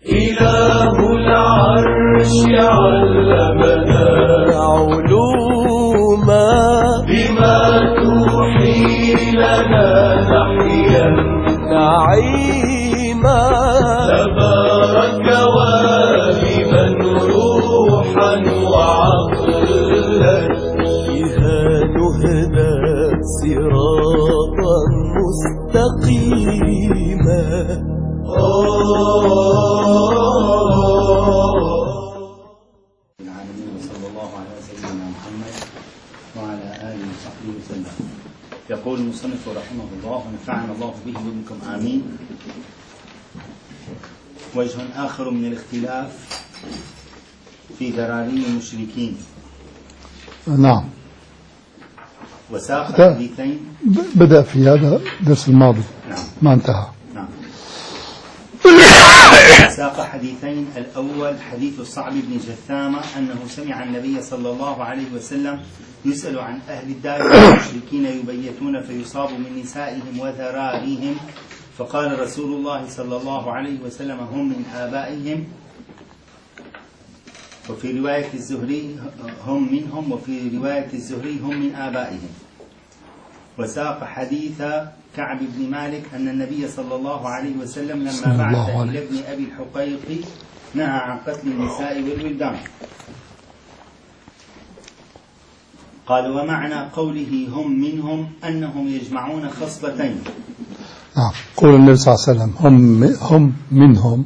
إله العرش علمنا علوما بما توحي لنا نحيا نعيما تبارك والبا روحا وعقلا بها نهدى صراطا مستقيما. العالمين صلى الله على سيدنا محمد وعلى آله وصحبه وسلم. يقول المصنف رحمه الله ونفعنا الله به وبكم آمين. وجه آخر من الاختلاف في ذراري المشركين. نعم. وساق حديثين بدأ في هذا الدرس الماضي. نعم. ما انتهى. نعم. ساق حديثين. الأول حديث صعب بن جثامة أنه سمع النبي صلى الله عليه وسلم يسأل عن أهل الدار المشركين يبيتون فيصاب من نسائهم وذراريهم، فقال رسول الله صلى الله عليه وسلم هم من آبائهم، وفي رواية الزهري هم منهم، وفي رواية الزهري هم من آبائهم. وساق حديث كعب بن مالك أن النبي صلى الله عليه وسلم لما بعث إلى ابن أبي الحقيق نهى عن قتل النساء والولدان. قال ومعنى قوله هم منهم أنهم يجمعون خصلتين. قول النبي صلى الله عليه وسلم هم منهم،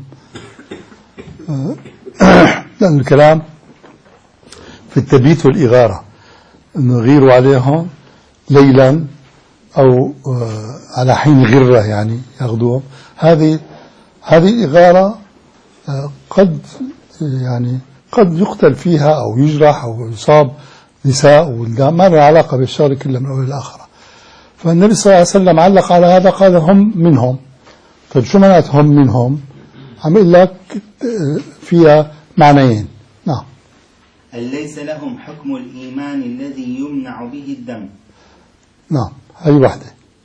لأن الكلام في التبييت والإغارة، أنه يغيروا عليهم ليلا أو على حين غرة، يعني ياخذوهم. هذه الإغارة قد يقتل فيها أو يجرح أو يصاب نساء وولدان، ما له علاقة بالشر كله من أول الآخرة. فالنبي صلى الله عليه وسلم علق على هذا، قال هم منهم. طيب شو معنات هم منهم؟ عم يقول لك فيها معنيين. نعم. ليس لهم حكم الإيمان الذي يمنع به الدم. نعم، هذه واحدة.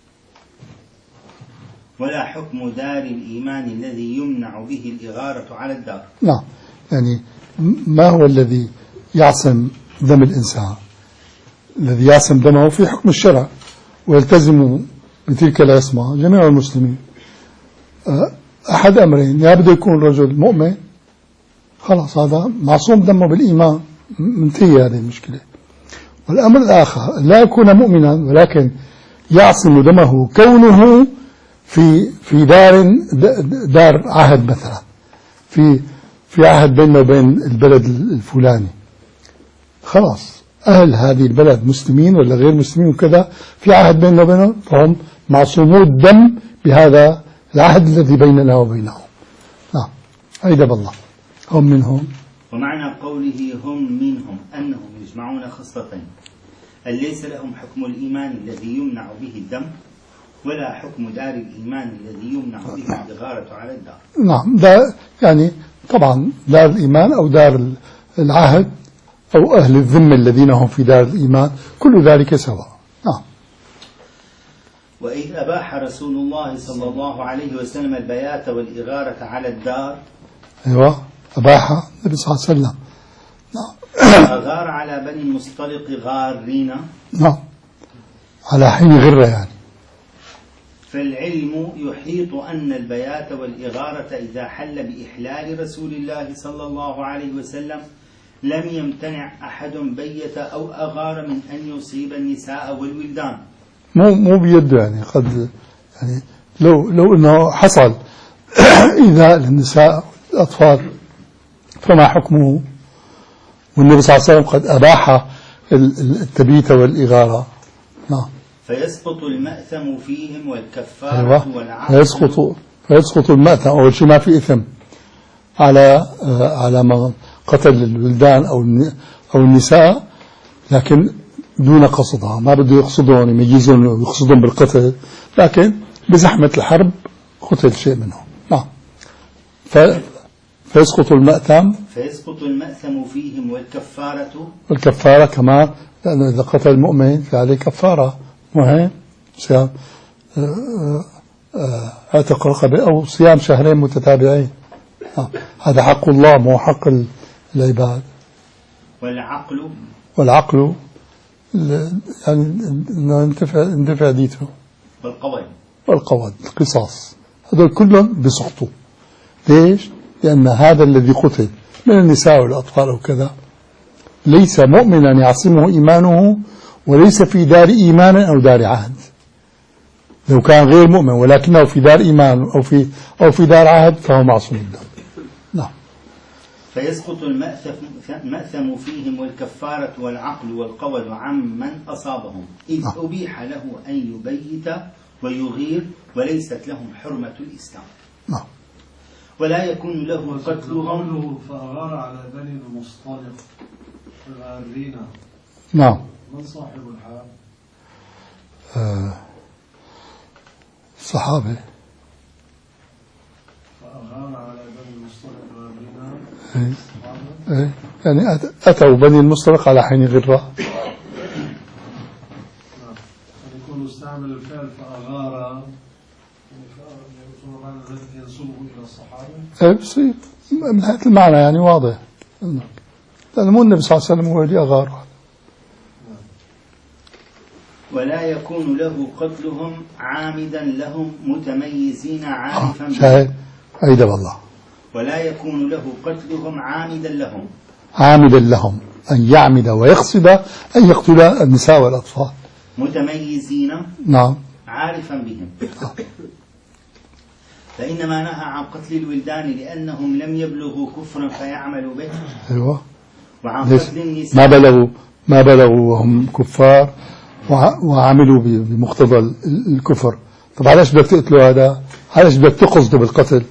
ولا حكم دار الإيمان الذي يمنع به الإغارة على الدار. نعم، يعني ما هو الذي يعصم دم الإنسان؟ الذي يعصم دمه في حكم الشرع، ويلتزم بتلك العصمة جميع المسلمين. أحد أمرين: يا بده يكون رجل مؤمن، خلاص هذا معصوم دمه بالإيمان، منتهي هذه المشكلة. والأمر الآخر: لا يكون مؤمنا ولكن يعصم دمه كونه في دار عهد، مثلا في عهد بيننا وبين البلد الفلاني، خلاص أهل هذه البلد مسلمين ولا غير مسلمين وكذا، في عهد بيننا وبينهم، فهم معصومو الدم بهذا العهد الذي بيننا وبينهم. نعم، أيدب الله. هم منهم. ومعنى قوله هم منهم أنهم يجمعون خصلتين: ليس لهم حكم الإيمان الذي يمنع به الدم، ولا حكم دار الإيمان الذي يمنع به الإغارة على الدار. نعم، ده يعني طبعا دار الإيمان أو دار العهد أو أهل الذمة الذين هم في دار الإيمان، كل ذلك سواء. نعم. وإذ أباح رسول الله صلى الله عليه وسلم البيات والإغارة على الدار. أيوة، أباح النبي صلى الله عليه وسلم. نعم. أغار على بني المصطلق غارين. نعم، على حين غرة يعني. فالعلم يحيط أن البيات والإغارة إذا حل بإحلال رسول الله صلى الله عليه وسلم لم يمتنع أحد بيت أو أغار من أن يصيب النساء والولدان. مو بيده، يعني قد يعني لو انه حصل ايذاء للنساء والاطفال فما حكمه؟ والنبي صلى الله عليه وسلم قد اباح التبييت والاغاره. نعم. فيسقط المأثم فيهم والكفاره. أيوة. والعقل. فيسقط المأثم. اول شيء ما في اثم على من قتل الولدان او النساء، لكن دون قصدها، ما بده يقصدهم يميزون ويقصدهم بالقتل، لكن بزحمة الحرب قتل شيء منهم. نعم. فيسقط المأثم فيهم والكفارة كمان، لأنه إذا قتل المؤمن فعليه كفارة مهم، صيام عتق رقبة أو صيام شهرين متتابعين. هذا حق الله مو حق العباد. والعقل يعني اندفع ديته. والقود القصاص هذول كلهم بسقطوا. ليش؟ لأن هذا الذي قتل من النساء والأطفال وكذا ليس مؤمنا يعصمه إيمانه، وليس في دار إيمان أو دار عهد. لو كان غير مؤمن ولكنه في دار إيمان أو في دار عهد فهو معصوم الدم. نعم. فيسقط المأثم فيهم والكفارة والعقل والقول عمن أصابهم، إذ أبيح له أن يبيت ويغير وليست لهم حرمة الإسلام. نعم. ولا يكون له قتلهم. فأغار على بني المصطلق الغارين. نعم. من صاحب الحال؟ صحابة. فأغار على بني المصطلق الغارين. يعني أتوا بني المصطلق على حين غرة. يكون استعمل الفعل فأغار ينسبه إلى الصحابة. بصير من هذا المعنى يعني واضح، لأن مو النبي صلى الله عليه وسلم هو اللي أغار. ولا يكون له قتلهم عامدا لهم متميزين عارفا شاهد أيد الله. ولا يكون له قتلهم عامدا لهم أن يعمد ويقصد أن يقتل النساء والأطفال متميزين. نعم. عارفا بهم. فإنما نهى عن قتل الولدان لأنهم لم يبلغوا كفرا فيعملوا به. أيوة. وعن قتل النساء ما بلغوا وهم كفار وعملوا بمقتضى الكفر. طب علاش بدك تقتلوا هذا؟ علاش بدك تقصدوا بالقتل؟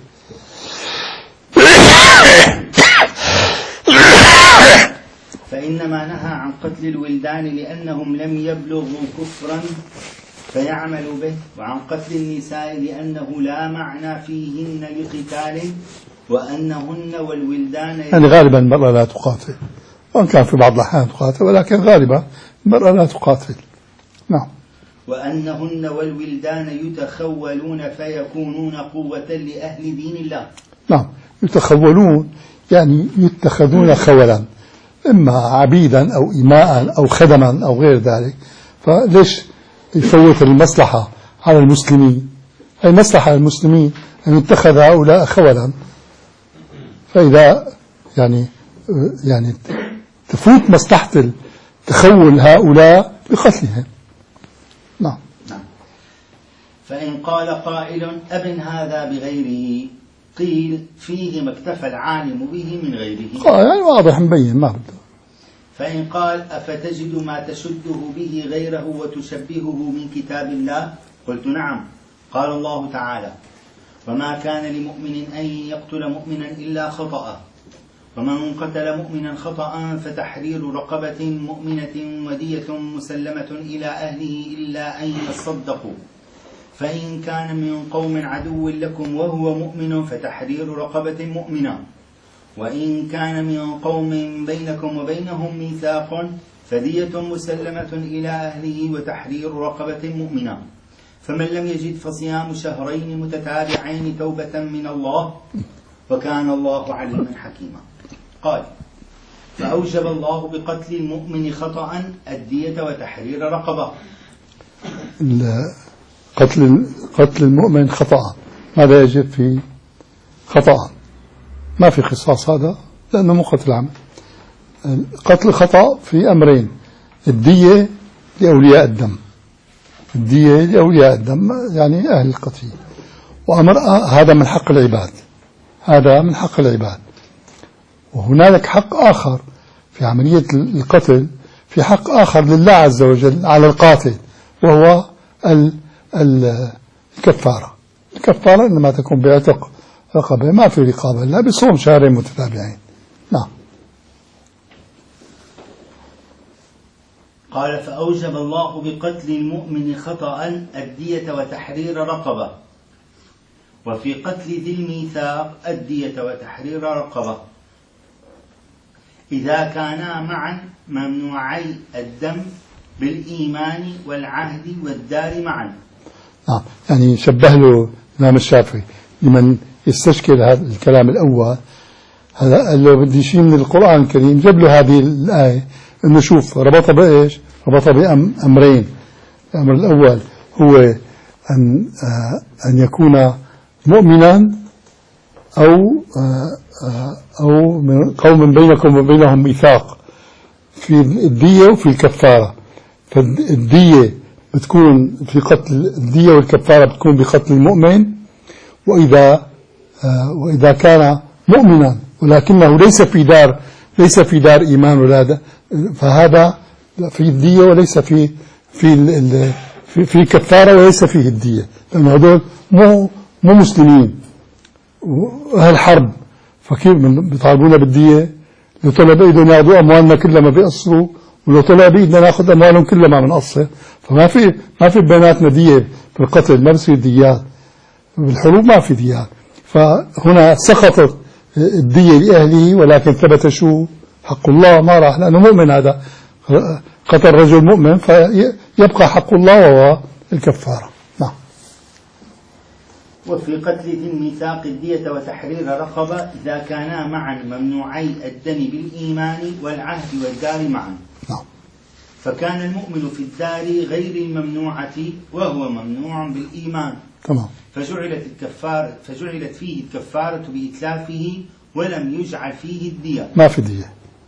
فإنما نهى عن قتل الولدان لأنهم لم يبلغوا كفرا فيعملوا به، وعن قتل النساء لأنه لا معنى فيهن لقتال، وأنهن والولدان يعني غالبا المرأة لا تقاتل، وإن كان في بعض الأحيان تقاتل، ولكن غالبا المرأة لا تقاتل. نعم. وأنهن والولدان يتخولون فيكونون قوة لأهل دين الله. نعم. يتخولون يعني يتخذون خولا، إما عبيدا أو إماء أو خدما أو غير ذلك. فليش يفوت المصلحة على المسلمين؟ أي مصلحة المسلمين أن يتخذ هؤلاء خولا، فإذا يعني تفوت مصلحة تخول هؤلاء بقتلهم. نعم. فإن قال قائل أبن هذا بغيره، قيل فيه ما اكتفى العالم به من غيره. يعني واضح مبين ما بده. فإن قال أفتجد ما تشده به غيره وتشبهه من كتاب الله؟ قلت نعم. قال الله تعالى: وما كان لمؤمن أن يقتل مؤمنا إلا خطأ، ومن قتل مؤمنا خطأ فتحرير رقبة مؤمنة ودية مسلمة إلى أهله إلا أن يصدقوا، فإن كان من قوم عدو لكم وهو مؤمن فتحرير رقبة مؤمنة، وإن كان من قوم بينكم وبينهم ميثاق فدية مسلمة إلى أهله وتحرير رقبة مؤمنة، فمن لم يجد فصيام شهرين متتابعين توبة من الله، وكان الله عليما حكيما. قال: فأوجب الله بقتل المؤمن خطأ الدية وتحرير رقبة. قتل المؤمن خطأ، ماذا يجب فيه؟ خطأ، ما في قصاص هذا لأنه مو قتل عمد. قتل خطأ في أمرين: الدية لأولياء الدم، الدية لأولياء الدم يعني أهل القتيل، وأمر هذا من حق العباد، هذا من حق العباد. وهنالك حق آخر في عملية القتل، في حق آخر لله عز وجل على القاتل، وهو الكفارة. الكفارة إنما تكون بعتق رقبة، ما في رقابة، لا بصوم شهرين متتابعين. نعم. قال: فأوجب الله بقتل المؤمن خطأ الدية وتحرير رقبة، وفي قتل ذي الميثاق الدية وتحرير رقبة إذا كانا معا ممنوعي الدم بالإيمان والعهد والدار معا. يعني شبه له الإمام الشافعي لمن يستشكل هذا الكلام الأول. هذا قال له بدي شيء من القرآن الكريم، جاب له هذه الآية إنه شوف ربطها بإيش؟ ربطها بأمرين. الأمر الأول هو أن يكون مؤمنا أو من قوم بينكم وبينهم ميثاق في الدية وفي الكفارة. فالدية بتكون في قتل، الدية والكفارة بتكون بقتل المؤمن، وإذا كان مؤمنا ولكنه ليس في دار إيمان ولا، فهذا في الدية وليس في الكفارة وليس فيه الدية، لأن هذول مو مسلمين وأهل حرب، فكيف بيطالبونا بالدية؟ لو طلع بإيدهم ياخذوا أموالنا كلها ما بيقصروا، ولو طلع بإيدنا ناخذ أموالهم كلها ما بنقصر. فما في بيناتنا دية في القتل، ما بصير ديات بالحروب، ما في ديات. فهنا سقطت الدية لأهله، ولكن ثبت شو؟ حق الله ما راح، لأنه مؤمن، هذا قتل رجل مؤمن، فيبقى حق الله وهو الكفارة. نعم. وفي قتل ذي الميثاق الدية وتحرير رقبة إذا كانا معا ممنوعي الدم بالإيمان والعهد والدار معا. نعم. فكان المؤمن في الدار غير الممنوعة وهو ممنوع بالإيمان. تمام. فجعلت فيه الكفارة بإتلافه ولم يجعل فيه الدية. ما في دية،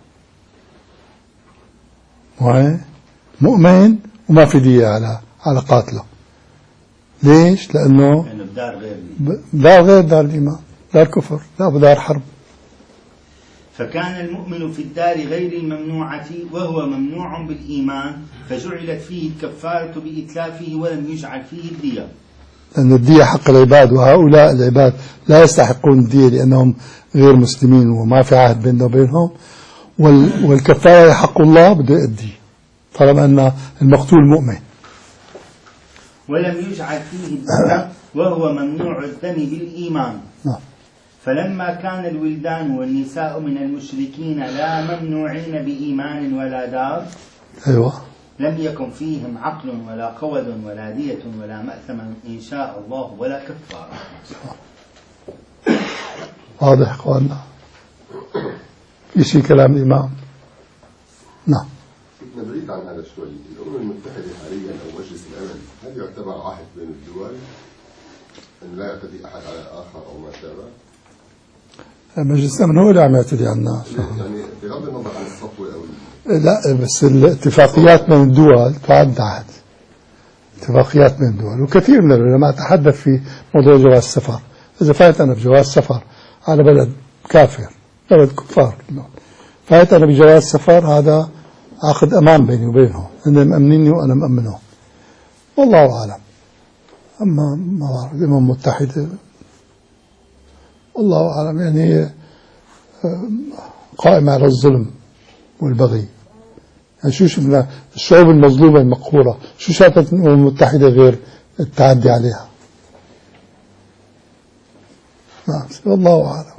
مؤمن وما في دية على قاتله. ليش؟ لأنه دار غير دار الإيمان، دار كفر، دار حرب. فكان المؤمن في الدار غير الممنوعة وهو ممنوع بالإيمان، فجعلت فيه الكفارة بإتلافه ولم يجعل فيه الدية. لأن الدية حق العباد، وهؤلاء العباد لا يستحقون الدية لأنهم غير مسلمين وما في عهد بيننا وبينهم. والكفارة حق الله بده يؤدي طالما أن المقتول مؤمن. ولم يجعل فيه الدية وهو ممنوع الدم بالإيمان. نعم. فلما كان الولدان والنساء من المشركين لا ممنوعين بإيمان ولا دار، أيوة، لم يكن فيهم عقل ولا قود ولا دية ولا مأثم إن شاء الله ولا كفارة. واضح إخواننا؟ في شيء كلام الإمام؟ نعم. نبعد عن هذا شوي. الأمم المتحدة حاليا أو مجلس الأمن هل يعتبر عهد بين الدول أن لا يعتدي أحد على الآخر أو ما شابه؟ مجلس الأمن هو اللي عم يعتدي على الناس. يعني بغض النظر عن السطوة أو لا، بس الاتفاقيات بين الدول تعد عهد. اتفاقيات بين الدول، وكثير من العلماء تحدث في موضوع جواز السفر. إذا فايت أنا بجواز سفر على بلد كافر، بلد كفار، فايت أنا بجواز سفر، هذا عقد أمان بيني وبينهم، إنهم مأمنيني وأنا مأمنهم، والله أعلم. أما ما بعرف الأمم المتحدة والله أعلم، يعني قائمة على الظلم والبغي. يعني شو شفنا الشعوب المظلومة المقهورة، شو شافت الأمم المتحدة غير التعدي عليها؟ نعم، والله أعلم.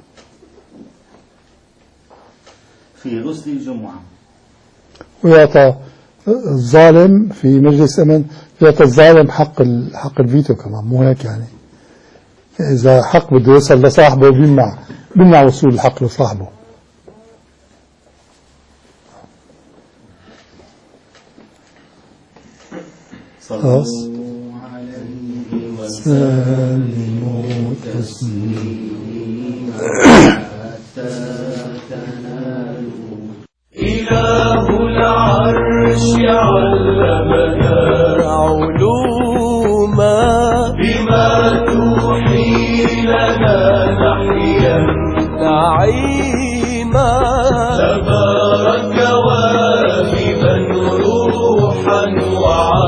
في غسل الجمعة ويعطى الظالم في مجلس أمن، يعطى الظالم حق الفيتو كمان، مو هيك يعني؟ إذا حق بده يوصل لصاحبه بيمنع وصول الحق لصاحبه. صلوا عليه وسلموا تسليما حتى تنالوا. إله العرش علمنا علوما بما توحي لنا نحيا نعيما. تبارك واهبا روحا وعقلا